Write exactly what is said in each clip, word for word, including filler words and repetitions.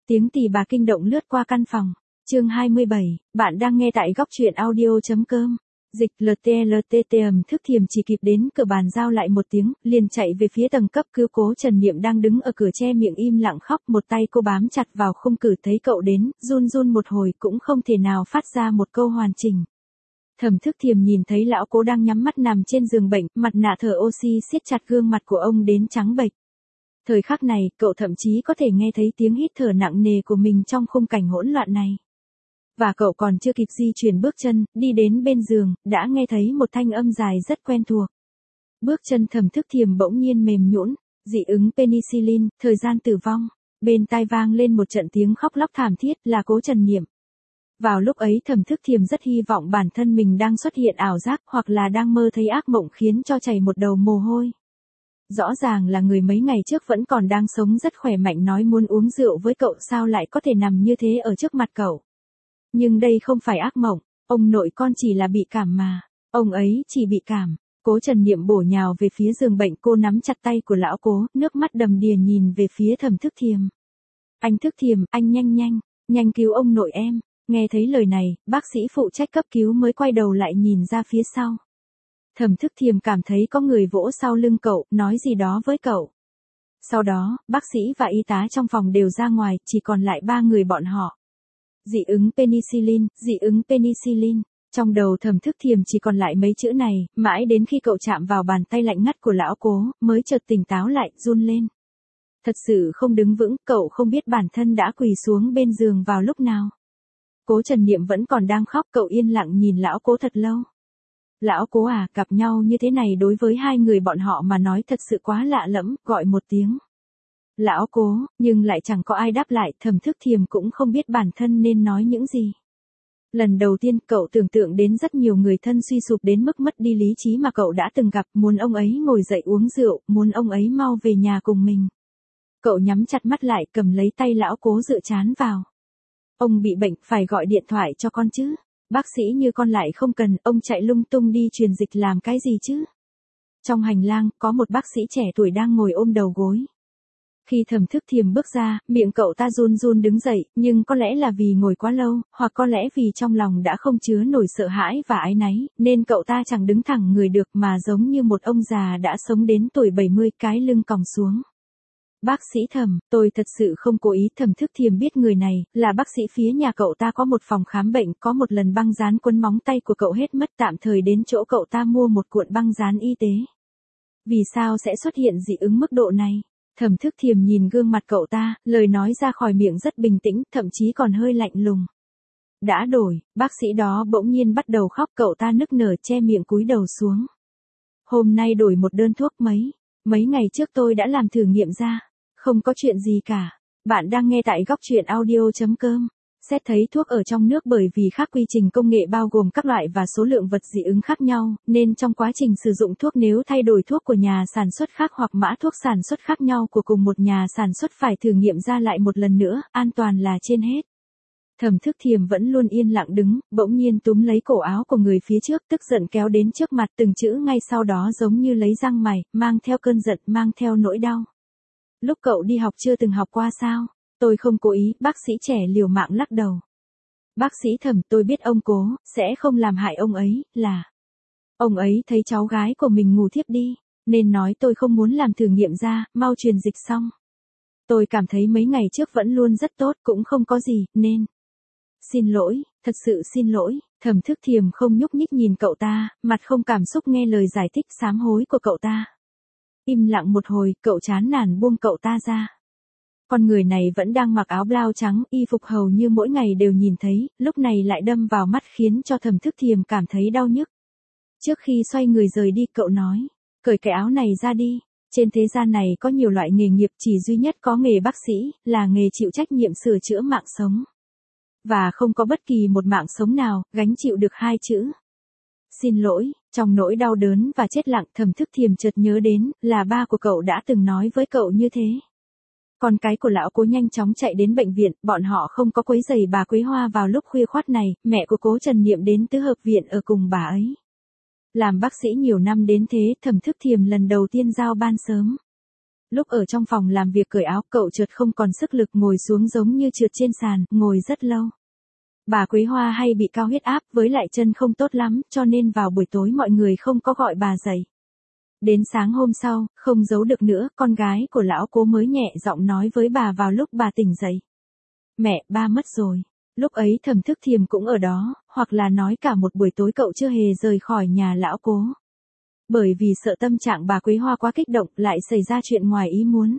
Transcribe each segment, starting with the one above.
Tiếng tì bà kinh động lướt qua căn phòng. Chương hai mươi bảy, bạn đang nghe tại góc truyện audio.com. Dịch lờ tê lờ tê tê ầm thức thiềm chỉ kịp đến cửa bàn giao lại một tiếng, liền chạy về phía tầng cấp cứu. Cố Trần Niệm đang đứng ở cửa che miệng im lặng khóc, một tay cô bám chặt vào khung cửa, thấy cậu đến, run run một hồi cũng không thể nào phát ra một câu hoàn chỉnh. Thẩm Thức Thiềm nhìn thấy lão Cố đang nhắm mắt nằm trên giường bệnh, mặt nạ thở oxy siết chặt gương mặt của ông đến trắng bệch. Thời khắc này, cậu thậm chí có thể nghe thấy tiếng hít thở nặng nề của mình trong khung cảnh hỗn loạn này. Và cậu còn chưa kịp di chuyển bước chân, đi đến bên giường, đã nghe thấy một thanh âm dài rất quen thuộc. Bước chân Thẩm Thức Thiềm bỗng nhiên mềm nhũn, dị ứng penicillin, thời gian tử vong. Bên tai vang lên một trận tiếng khóc lóc thảm thiết, là Cố Trần Niệm. Vào lúc ấy Thẩm Thức Thiềm rất hy vọng bản thân mình đang xuất hiện ảo giác, hoặc là đang mơ thấy ác mộng khiến cho chảy một đầu mồ hôi. Rõ ràng là người mấy ngày trước vẫn còn đang sống rất khỏe mạnh nói muốn uống rượu với cậu, sao lại có thể nằm như thế ở trước mặt cậu. Nhưng đây không phải ác mộng, ông nội con chỉ là bị cảm mà, ông ấy chỉ bị cảm. Cố Trần Niệm bổ nhào về phía giường bệnh, cô nắm chặt tay của lão Cố, nước mắt đầm đìa nhìn về phía Thẩm Thức Thiềm. Anh Thức Thiềm, anh nhanh nhanh, nhanh cứu ông nội em. Nghe thấy lời này, bác sĩ phụ trách cấp cứu mới quay đầu lại nhìn ra phía sau. Thẩm Thức Thiềm cảm thấy có người vỗ sau lưng cậu, nói gì đó với cậu. Sau đó, bác sĩ và y tá trong phòng đều ra ngoài, chỉ còn lại ba người bọn họ. Dị ứng penicillin, dị ứng penicillin. Trong đầu Thẩm Thức Thiềm chỉ còn lại mấy chữ này, mãi đến khi cậu chạm vào bàn tay lạnh ngắt của lão Cố, mới chợt tỉnh táo lại, run lên. Thật sự không đứng vững, cậu không biết bản thân đã quỳ xuống bên giường vào lúc nào. Cố Trần Niệm vẫn còn đang khóc, cậu yên lặng nhìn lão Cố thật lâu. Lão Cố à, gặp nhau như thế này đối với hai người bọn họ mà nói thật sự quá lạ lẫm, gọi một tiếng. Lão Cố, nhưng lại chẳng có ai đáp lại, Thẩm Thức Thiềm cũng không biết bản thân nên nói những gì. Lần đầu tiên cậu tưởng tượng đến rất nhiều người thân suy sụp đến mức mất đi lý trí mà cậu đã từng gặp, muốn ông ấy ngồi dậy uống rượu, muốn ông ấy mau về nhà cùng mình. Cậu nhắm chặt mắt lại, cầm lấy tay lão Cố dựa trán vào. Ông bị bệnh, phải gọi điện thoại cho con chứ. Bác sĩ như con lại không cần, ông chạy lung tung đi truyền dịch làm cái gì chứ. Trong hành lang, có một bác sĩ trẻ tuổi đang ngồi ôm đầu gối. Khi Thẩm Thức Thiềm bước ra, miệng cậu ta run run đứng dậy, nhưng có lẽ là vì ngồi quá lâu, hoặc có lẽ vì trong lòng đã không chứa nổi sợ hãi và áy náy, nên cậu ta chẳng đứng thẳng người được mà giống như một ông già đã sống đến tuổi bảy mươi, cái lưng còng xuống. Bác sĩ Thẩm, tôi thật sự không cố ý. Thẩm Thức Thiềm biết người này, là bác sĩ phía nhà cậu ta có một phòng khám bệnh, có một lần băng dán quấn móng tay của cậu hết mất, tạm thời đến chỗ cậu ta mua một cuộn băng dán y tế. Vì sao sẽ xuất hiện dị ứng mức độ này? Thẩm Thức Thiềm nhìn gương mặt cậu ta, lời nói ra khỏi miệng rất bình tĩnh, thậm chí còn hơi lạnh lùng. Đã đổi, bác sĩ đó bỗng nhiên bắt đầu khóc, cậu ta nức nở che miệng cúi đầu xuống. Hôm nay đổi một đơn thuốc mấy, mấy ngày trước tôi đã làm thử nghiệm ra. Không có chuyện gì cả. Bạn đang nghe tại góc truyện audio.com. Xét thấy thuốc ở trong nước bởi vì khác quy trình công nghệ bao gồm các loại và số lượng vật dị ứng khác nhau, nên trong quá trình sử dụng thuốc nếu thay đổi thuốc của nhà sản xuất khác hoặc mã thuốc sản xuất khác nhau của cùng một nhà sản xuất phải thử nghiệm ra lại một lần nữa, an toàn là trên hết. Thẩm Thức Thiềm vẫn luôn yên lặng đứng, bỗng nhiên túm lấy cổ áo của người phía trước, tức giận kéo đến trước mặt, từng chữ ngay sau đó giống như lấy răng mày, mang theo cơn giận, mang theo nỗi đau. Lúc cậu đi học chưa từng học qua sao? Tôi không cố ý, bác sĩ trẻ liều mạng lắc đầu. Bác sĩ Thẩm, tôi biết ông Cố, sẽ không làm hại ông ấy, là... Ông ấy thấy cháu gái của mình ngủ thiếp đi, nên nói tôi không muốn làm thử nghiệm ra, mau truyền dịch xong. Tôi cảm thấy mấy ngày trước vẫn luôn rất tốt, cũng không có gì, nên... Xin lỗi, thật sự xin lỗi. Thẩm Thức Thiềm không nhúc nhích nhìn cậu ta, mặt không cảm xúc nghe lời giải thích sám hối của cậu ta. Im lặng một hồi, cậu chán nản buông cậu ta ra. Con người này vẫn đang mặc áo blau trắng, y phục hầu như mỗi ngày đều nhìn thấy, lúc này lại đâm vào mắt khiến cho Thẩm Thức Thiềm cảm thấy đau nhức. Trước khi xoay người rời đi, cậu nói, cởi cái áo này ra đi. Trên thế gian này có nhiều loại nghề nghiệp, chỉ duy nhất có nghề bác sĩ, là nghề chịu trách nhiệm sửa chữa mạng sống. Và không có bất kỳ một mạng sống nào, gánh chịu được hai chữ. Xin lỗi. Trong nỗi đau đớn và chết lặng, Thẩm Thức Thiềm chợt nhớ đến, là ba của cậu đã từng nói với cậu như thế. Con cái của lão Cố nhanh chóng chạy đến bệnh viện, bọn họ không có quấy rầy bà Quế Hoa vào lúc khuya khoắt này, mẹ của Cố Trần Niệm đến tứ hợp viện ở cùng bà ấy. Làm bác sĩ nhiều năm đến thế, Thẩm Thức Thiềm lần đầu tiên giao ban sớm. Lúc ở trong phòng làm việc cởi áo, cậu chợt không còn sức lực ngồi xuống giống như trượt trên sàn, ngồi rất lâu. Bà Quế Hoa hay bị cao huyết áp với lại chân không tốt lắm, cho nên vào buổi tối mọi người không có gọi bà dậy. Đến sáng hôm sau, không giấu được nữa, con gái của lão Cố mới nhẹ giọng nói với bà vào lúc bà tỉnh dậy. Mẹ, ba mất rồi. Lúc ấy Thẩm Thức Thiềm cũng ở đó, hoặc là nói cả một buổi tối cậu chưa hề rời khỏi nhà lão Cố. Bởi vì sợ tâm trạng bà Quế Hoa quá kích động lại xảy ra chuyện ngoài ý muốn.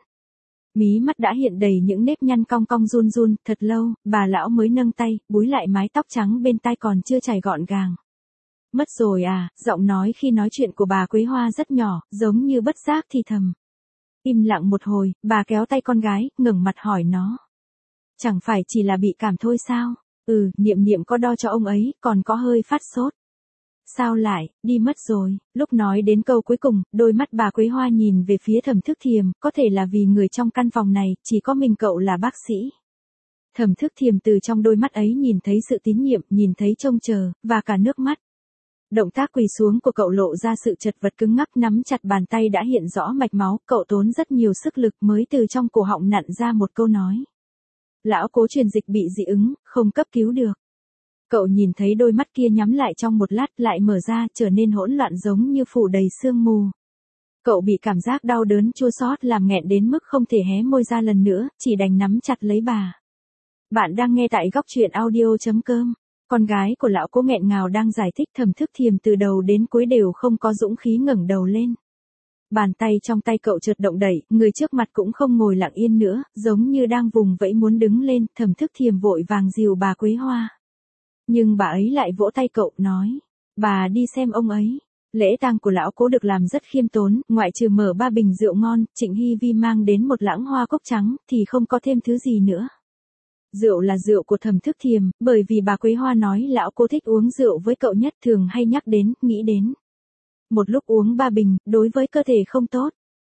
Mí mắt đã hiện đầy những nếp nhăn cong cong run run, thật lâu, bà lão mới nâng tay, búi lại mái tóc trắng bên tai còn chưa chải gọn gàng. Mất rồi à, giọng nói khi nói chuyện của bà Quế Hoa rất nhỏ, giống như bất giác thì thầm. Im lặng một hồi, bà kéo tay con gái, ngẩng mặt hỏi nó. Chẳng phải chỉ là bị cảm thôi sao? Ừ, Niệm Niệm có đo cho ông ấy, còn có hơi phát sốt. Sao lại, đi mất rồi, lúc nói đến câu cuối cùng, đôi mắt bà Quế Hoa nhìn về phía Thẩm Thức Thiềm, có thể là vì người trong căn phòng này, chỉ có mình cậu là bác sĩ. Thẩm Thức Thiềm từ trong đôi mắt ấy nhìn thấy sự tín nhiệm, nhìn thấy trông chờ, và cả nước mắt. Động tác quỳ xuống của cậu lộ ra sự chật vật cứng ngắc, nắm chặt bàn tay đã hiện rõ mạch máu, cậu tốn rất nhiều sức lực mới từ trong cổ họng nặn ra một câu nói. Lão Cố truyền dịch bị dị ứng, không cấp cứu được. Cậu nhìn thấy đôi mắt kia nhắm lại trong một lát lại mở ra, trở nên hỗn loạn giống như phủ đầy sương mù. Cậu bị cảm giác đau đớn chua xót làm nghẹn đến mức không thể hé môi ra lần nữa, chỉ đành nắm chặt lấy bà. Bạn đang nghe tại góc truyện audio chấm com. Con gái của lão Cố nghẹn ngào đang giải thích. Thẩm Thức Thiềm từ đầu đến cuối đều không có dũng khí ngẩng đầu lên. Bàn tay trong tay cậu chợt động đẩy, người trước mặt cũng không ngồi lặng yên nữa, giống như đang vùng vẫy muốn đứng lên. Thẩm Thức Thiềm vội vàng dìu bà Quế Hoa. Nhưng bà ấy lại vỗ tay cậu, nói, bà đi xem ông ấy. Lễ tang của lão Cố được làm rất khiêm tốn, ngoại trừ mở ba bình rượu ngon, Trịnh Hy Vi mang đến một lãng hoa cốc trắng, thì không có thêm thứ gì nữa. Rượu là rượu của Thẩm Thức Thiềm, bởi vì bà Quế Hoa nói lão Cố thích uống rượu với cậu nhất, thường hay nhắc đến, nghĩ đến. Một lúc uống ba bình, đối với cơ thể không tốt.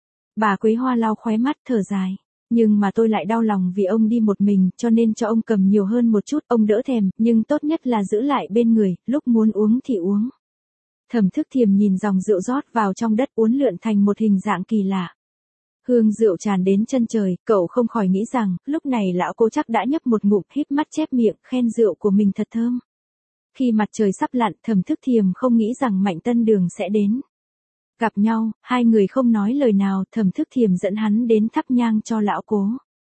Bà Quế Hoa lau khóe mắt, thở dài. Nhưng mà tôi lại đau lòng vì ông đi một mình, cho nên cho ông cầm nhiều hơn một chút, ông đỡ thèm, nhưng tốt nhất là giữ lại bên người, lúc muốn uống thì uống. Thẩm Thức Thiềm nhìn dòng rượu rót vào trong đất uốn lượn thành một hình dạng kỳ lạ. Hương rượu tràn đến chân trời, cậu không khỏi nghĩ rằng, lúc này lão Cố chắc đã nhấp một ngụm, híp mắt chép miệng, khen rượu của mình thật thơm. Khi mặt trời sắp lặn, Thẩm Thức Thiềm không nghĩ rằng Mạnh Tân Đường sẽ đến. Gặp nhau, hai người không nói lời nào, Thẩm Thức Thiềm dẫn hắn đến thắp nhang cho lão Cố.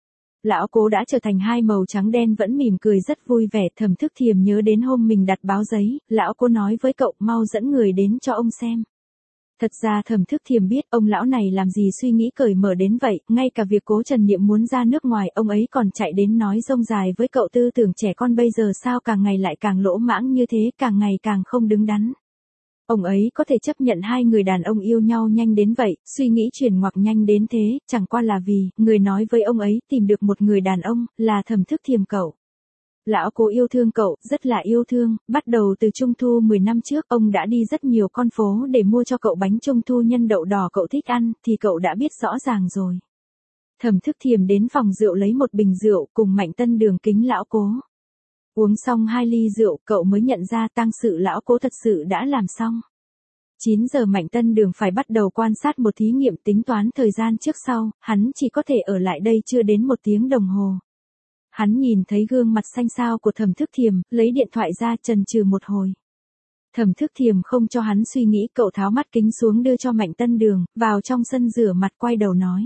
Lão Cố đã trở thành hai màu trắng đen vẫn mỉm cười rất vui vẻ. Thẩm Thức Thiềm nhớ đến hôm mình đặt báo giấy, lão Cố nói với cậu mau dẫn người đến cho ông xem. Thật ra Thẩm Thức Thiềm biết ông lão này làm gì suy nghĩ cởi mở đến vậy, ngay cả việc Cố Trần Niệm muốn ra nước ngoài ông ấy còn chạy đến nói rông dài với cậu, tư tưởng trẻ con bây giờ sao càng ngày lại càng lỗ mãng như thế, càng ngày càng không đứng đắn. Ông ấy có thể chấp nhận hai người đàn ông yêu nhau nhanh đến vậy, suy nghĩ chuyển ngoặc nhanh đến thế, chẳng qua là vì, người nói với ông ấy tìm được một người đàn ông, là Thẩm Thức Thiềm cậu. Lão Cố yêu thương cậu, rất là yêu thương, bắt đầu từ Trung thu mười năm trước, ông đã đi rất nhiều con phố để mua cho cậu bánh Trung thu nhân đậu đỏ cậu thích ăn, thì cậu đã biết rõ ràng rồi. Thẩm Thức Thiềm đến phòng rượu lấy một bình rượu, cùng Mạnh Tân Đường kính lão Cố. Uống xong hai ly rượu, cậu mới nhận ra tang sự lão Cố thật sự đã làm xong. chín giờ Mạnh Tân Đường phải bắt đầu quan sát một thí nghiệm, tính toán thời gian trước sau, hắn chỉ có thể ở lại đây chưa đến một tiếng đồng hồ. Hắn nhìn thấy gương mặt xanh xao của Thẩm Thức Thiềm, lấy điện thoại ra chần chừ một hồi. Thẩm Thức Thiềm không cho hắn suy nghĩ, cậu tháo mắt kính xuống đưa cho Mạnh Tân Đường, vào trong sân rửa mặt quay đầu nói.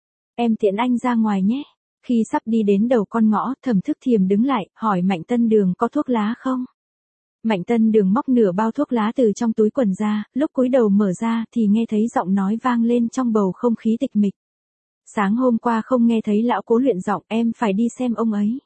Em tiễn anh ra ngoài nhé. Khi sắp đi đến đầu con ngõ, Thẩm Thức Thiềm đứng lại, hỏi Mạnh Tân Đường có thuốc lá không? Mạnh Tân Đường móc nửa bao thuốc lá từ trong túi quần ra, lúc cúi đầu mở ra thì nghe thấy giọng nói vang lên trong bầu không khí tịch mịch. Sáng hôm qua không nghe thấy lão Cố luyện giọng, em phải đi xem ông ấy.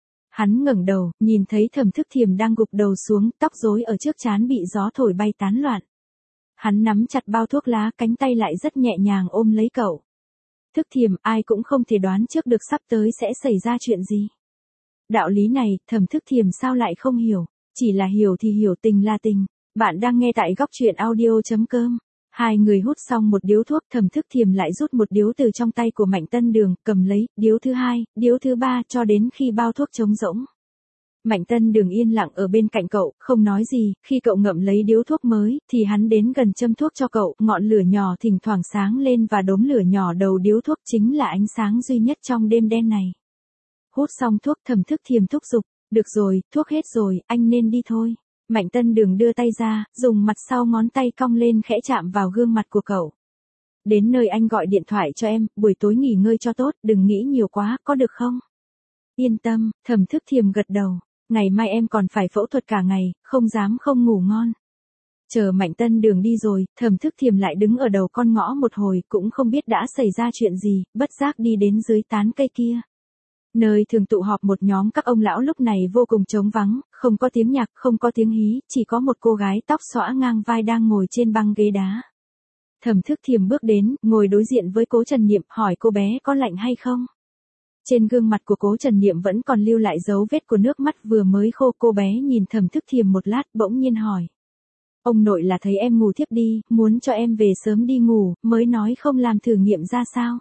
Hắn ngẩng đầu, nhìn thấy Thẩm Thức Thiềm đang gục đầu xuống, tóc rối ở trước trán bị gió thổi bay tán loạn. Hắn nắm chặt bao thuốc lá, cánh tay lại rất nhẹ nhàng ôm lấy cậu. Thức Thiềm, ai cũng không thể đoán trước được sắp tới sẽ xảy ra chuyện gì. Đạo lý này, Thẩm Thức Thiềm sao lại không hiểu, chỉ là hiểu thì hiểu, tình là tình. Bạn đang nghe tại góc truyện audio chấm com. Hai người hút xong một điếu thuốc, Thẩm Thức Thiềm lại rút một điếu từ trong tay của Mạnh Tân Đường, cầm lấy, điếu thứ hai, điếu thứ ba cho đến khi bao thuốc trống rỗng. Mạnh Tân Đường yên lặng ở bên cạnh cậu, không nói gì, khi cậu ngậm lấy điếu thuốc mới, thì hắn đến gần châm thuốc cho cậu, ngọn lửa nhỏ thỉnh thoảng sáng lên và đốm lửa nhỏ đầu điếu thuốc chính là ánh sáng duy nhất trong đêm đen này. Hút xong thuốc Thẩm Thức Thiềm thúc giục, được rồi, thuốc hết rồi, anh nên đi thôi. Mạnh Tân Đường đưa tay ra, dùng mặt sau ngón tay cong lên khẽ chạm vào gương mặt của cậu. Đến nơi anh gọi điện thoại cho em, buổi tối nghỉ ngơi cho tốt, đừng nghĩ nhiều quá, có được không? Yên tâm, Thẩm Thức Thiềm gật đầu. Ngày mai em còn phải phẫu thuật cả ngày, không dám không ngủ ngon. Chờ Mạnh Tân Đường đi rồi, Thẩm Thức Thiềm lại đứng ở đầu con ngõ một hồi, cũng không biết đã xảy ra chuyện gì, bất giác đi đến dưới tán cây kia. Nơi thường tụ họp một nhóm các ông lão lúc này vô cùng trống vắng, không có tiếng nhạc, không có tiếng hí, chỉ có một cô gái tóc xõa ngang vai đang ngồi trên băng ghế đá. Thẩm Thức Thiềm bước đến, ngồi đối diện với Cố Trần Niệm, hỏi cô bé có lạnh hay không. Trên gương mặt của Cố Trần Niệm vẫn còn lưu lại dấu vết của nước mắt vừa mới khô. Cô bé nhìn Thẩm Thức Thiềm một lát bỗng nhiên hỏi. Ông nội là thấy em ngủ thiếp đi, muốn cho em về sớm đi ngủ, mới nói không làm thử nghiệm ra sao.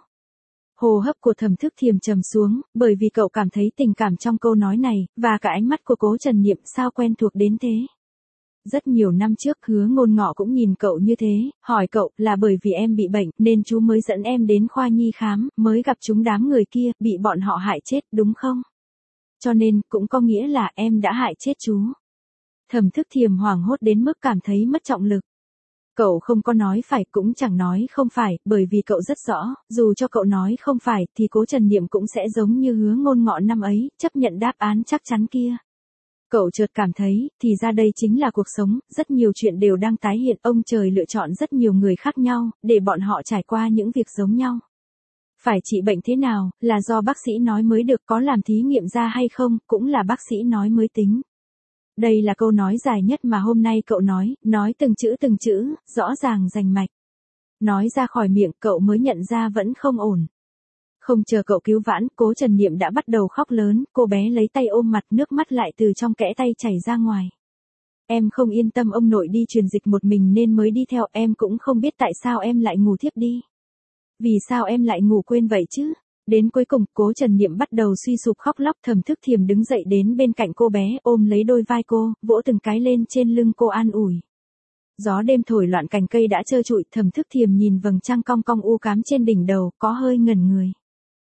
Hô hấp của Thẩm Thức Thiềm trầm xuống, bởi vì cậu cảm thấy tình cảm trong câu nói này, và cả ánh mắt của Cố Trần Niệm sao quen thuộc đến thế. Rất nhiều năm trước Hứa Ngôn Ngọ cũng nhìn cậu như thế, hỏi cậu là bởi vì em bị bệnh nên chú mới dẫn em đến khoa nhi khám, mới gặp chúng đám người kia, bị bọn họ hại chết, đúng không? Cho nên, cũng có nghĩa là em đã hại chết chú. Thẩm Thức Thiềm hoảng hốt đến mức cảm thấy mất trọng lực. Cậu không có nói phải cũng chẳng nói không phải, bởi vì cậu rất rõ, dù cho cậu nói không phải thì Cố Trần Niệm cũng sẽ giống như Hứa Ngôn Ngọ năm ấy, chấp nhận đáp án chắc chắn kia. Cậu chợt cảm thấy, thì ra đây chính là cuộc sống, rất nhiều chuyện đều đang tái hiện, ông trời lựa chọn rất nhiều người khác nhau, để bọn họ trải qua những việc giống nhau. Phải trị bệnh thế nào, là do bác sĩ nói mới được, có làm thí nghiệm ra hay không, cũng là bác sĩ nói mới tính. Đây là câu nói dài nhất mà hôm nay cậu nói, nói từng chữ từng chữ, rõ ràng rành mạch. Nói ra khỏi miệng cậu mới nhận ra vẫn không ổn. Không chờ cậu cứu vãn, Cố Trần Niệm đã bắt đầu khóc lớn, cô bé lấy tay ôm mặt, nước mắt lại từ trong kẽ tay chảy ra ngoài. Em không yên tâm ông nội đi truyền dịch một mình nên mới đi theo, em cũng không biết tại sao em lại ngủ thiếp đi. Vì sao em lại ngủ quên vậy chứ? Đến cuối cùng, Cố Trần Niệm bắt đầu suy sụp khóc lóc. Thẩm Thức Thiềm đứng dậy đến bên cạnh cô bé, ôm lấy đôi vai cô, vỗ từng cái lên trên lưng cô an ủi. Gió đêm thổi loạn cành cây đã trơ trụi, Thẩm Thức Thiềm nhìn vầng trăng cong cong u cám trên đỉnh đầu, có hơi ngẩn người.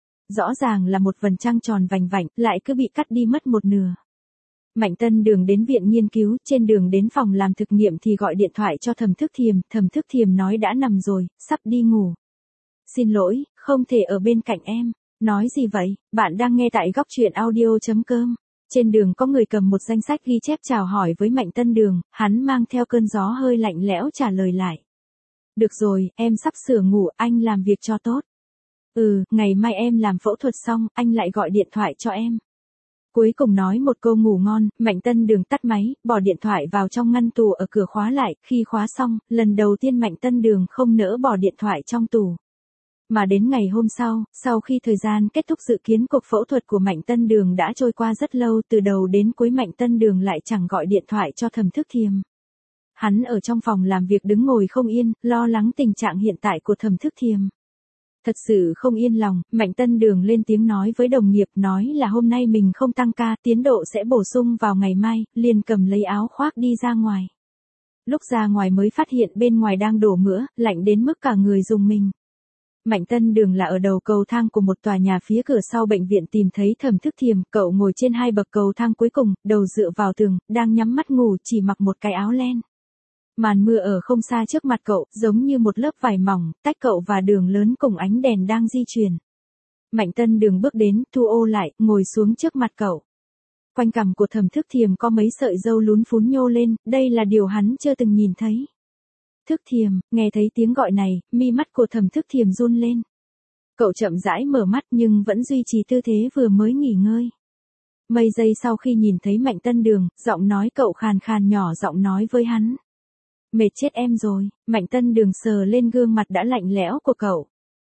Rõ ràng là một vầng trăng tròn vành vạnh, lại cứ bị cắt đi mất một nửa. Mạnh Tân Đường đến viện nghiên cứu, trên đường đến phòng làm thực nghiệm thì gọi điện thoại cho Thẩm Thức Thiềm, Thẩm Thức Thiềm nói đã nằm rồi, sắp đi ngủ. Xin lỗi, không thể ở bên cạnh em. Nói gì vậy, bạn đang nghe tại góc truyện audio chấm com. Trên đường có người cầm một danh sách ghi chép chào hỏi với Mạnh Tân Đường, hắn mang theo cơn gió hơi lạnh lẽo trả lời lại. Được rồi, em sắp sửa ngủ, anh làm việc cho tốt. Ừ, ngày mai em làm phẫu thuật xong, anh lại gọi điện thoại cho em. Cuối cùng nói một câu ngủ ngon, Mạnh Tân Đường tắt máy, bỏ điện thoại vào trong ngăn tủ ở cửa khóa lại, khi khóa xong, lần đầu tiên Mạnh Tân Đường không nỡ bỏ điện thoại trong tủ. Mà đến ngày hôm sau, sau khi thời gian kết thúc dự kiến cuộc phẫu thuật của Mạnh Tân Đường đã trôi qua rất lâu, từ đầu đến cuối Mạnh Tân Đường lại chẳng gọi điện thoại cho Thẩm Thức Thiềm. Hắn ở trong phòng làm việc đứng ngồi không yên, lo lắng tình trạng hiện tại của Thẩm Thức Thiềm. Thật sự không yên lòng, Mạnh Tân Đường lên tiếng nói với đồng nghiệp, nói là hôm nay mình không tăng ca, tiến độ sẽ bổ sung vào ngày mai, liền cầm lấy áo khoác đi ra ngoài. Lúc ra ngoài mới phát hiện bên ngoài đang đổ mưa, lạnh đến mức cả người rùng mình. Mạnh Tân Đường là ở đầu cầu thang của một tòa nhà phía cửa sau bệnh viện tìm thấy Thẩm Thức Thiềm, cậu ngồi trên hai bậc cầu thang cuối cùng, đầu dựa vào tường, đang nhắm mắt ngủ, chỉ mặc một cái áo len. Màn mưa ở không xa trước mặt cậu, giống như một lớp vải mỏng, tách cậu và đường lớn cùng ánh đèn đang di chuyển. Mạnh Tân Đường bước đến, thu ô lại, ngồi xuống trước mặt cậu. Quanh cằm của Thẩm Thức Thiềm có mấy sợi râu lún phún nhô lên, đây là điều hắn chưa từng nhìn thấy. Thức Thiềm, nghe thấy tiếng gọi này, mi mắt của Thẩm Thức Thiềm run lên. Cậu chậm rãi mở mắt nhưng vẫn duy trì tư thế vừa mới nghỉ ngơi. Mấy giây sau khi nhìn thấy Mạnh Tân Đường, giọng nói cậu khàn khàn nhỏ giọng nói với hắn. Mệt chết em rồi. Mạnh Tân Đường sờ lên gương mặt đã lạnh lẽo của cậu.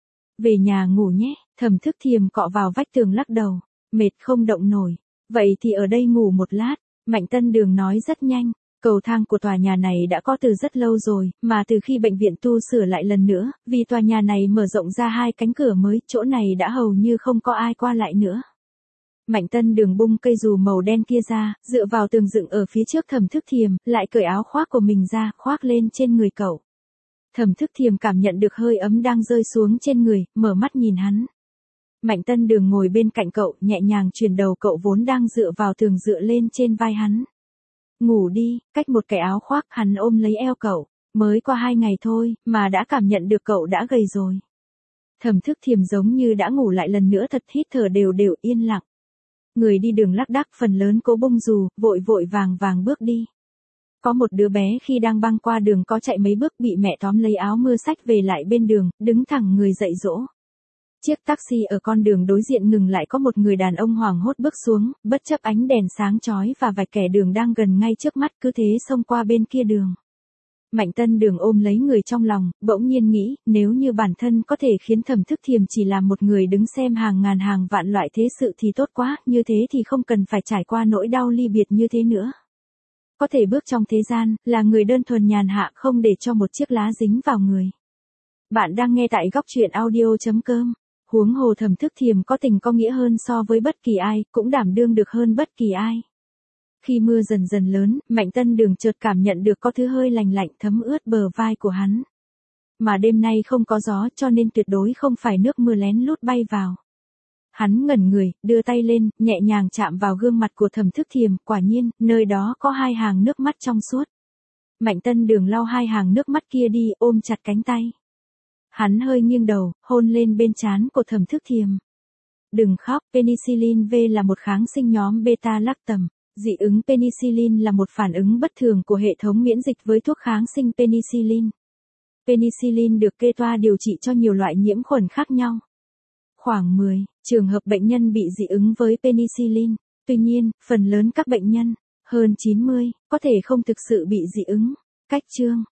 Về nhà ngủ nhé. Thẩm Thức Thiềm cọ vào vách tường lắc đầu. Mệt không động nổi. Vậy thì ở đây ngủ một lát. Mạnh Tân Đường nói rất nhanh. Cầu thang của tòa nhà này đã có từ rất lâu rồi, mà từ khi bệnh viện tu sửa lại lần nữa, vì tòa nhà này mở rộng ra hai cánh cửa mới, chỗ này đã hầu như không có ai qua lại nữa. Mạnh Tân Đường bung cây dù màu đen kia ra, dựa vào tường dựng ở phía trước Thẩm Thức Thiềm, lại cởi áo khoác của mình ra, khoác lên trên người cậu. Thẩm Thức Thiềm cảm nhận được hơi ấm đang rơi xuống trên người, mở mắt nhìn hắn. Mạnh Tân Đường ngồi bên cạnh cậu, nhẹ nhàng chuyển đầu cậu vốn đang dựa vào tường dựa lên trên vai hắn. Ngủ đi, cách một cái áo khoác, hắn ôm lấy eo cậu. Mới qua hai ngày thôi, mà đã cảm nhận được cậu đã gầy rồi. Thẩm Thức Thiềm giống như đã ngủ lại lần nữa, thật hít thở đều đều yên lặng. Người đi đường lác đác, phần lớn cố bung dù, vội vội vàng vàng bước đi. Có một đứa bé khi đang băng qua đường có chạy mấy bước bị mẹ tóm lấy áo mưa xách về lại bên đường, đứng thẳng người dậy dỗ. Chiếc taxi ở con đường đối diện ngừng lại, có một người đàn ông hoảng hốt bước xuống, bất chấp ánh đèn sáng chói và vài kẻ đường đang gần ngay trước mắt, cứ thế xông qua bên kia đường. Mạnh Tân Đường ôm lấy người trong lòng, bỗng nhiên nghĩ, nếu như bản thân có thể khiến Thẩm Thức Thiềm chỉ là một người đứng xem hàng ngàn hàng vạn loại thế sự thì tốt quá, như thế thì không cần phải trải qua nỗi đau ly biệt như thế nữa. Có thể bước trong thế gian, là người đơn thuần nhàn hạ, không để cho một chiếc lá dính vào người. Bạn đang nghe tại góc truyện audio chấm com. Huống hồ Thẩm Thức Thiềm có tình có nghĩa hơn so với bất kỳ ai, cũng đảm đương được hơn bất kỳ ai. Khi mưa dần dần lớn, Mạnh Tân Đường chợt cảm nhận được có thứ hơi lành lạnh thấm ướt bờ vai của hắn. Mà đêm nay không có gió, cho nên tuyệt đối không phải nước mưa lén lút bay vào. Hắn ngẩn người, đưa tay lên, nhẹ nhàng chạm vào gương mặt của Thẩm Thức Thiềm, quả nhiên, nơi đó có hai hàng nước mắt trong suốt. Mạnh Tân Đường lau hai hàng nước mắt kia đi, ôm chặt cánh tay. Hắn hơi nghiêng đầu, hôn lên bên trán của Thẩm Thức Thiềm. Đừng khóc, penicillin V là một kháng sinh nhóm beta-lactam. Dị ứng penicillin là một phản ứng bất thường của hệ thống miễn dịch với thuốc kháng sinh penicillin. Penicillin được kê toa điều trị cho nhiều loại nhiễm khuẩn khác nhau. Khoảng mười trường hợp bệnh nhân bị dị ứng với penicillin. Tuy nhiên, phần lớn các bệnh nhân, hơn chín mươi, có thể không thực sự bị dị ứng. Cách chương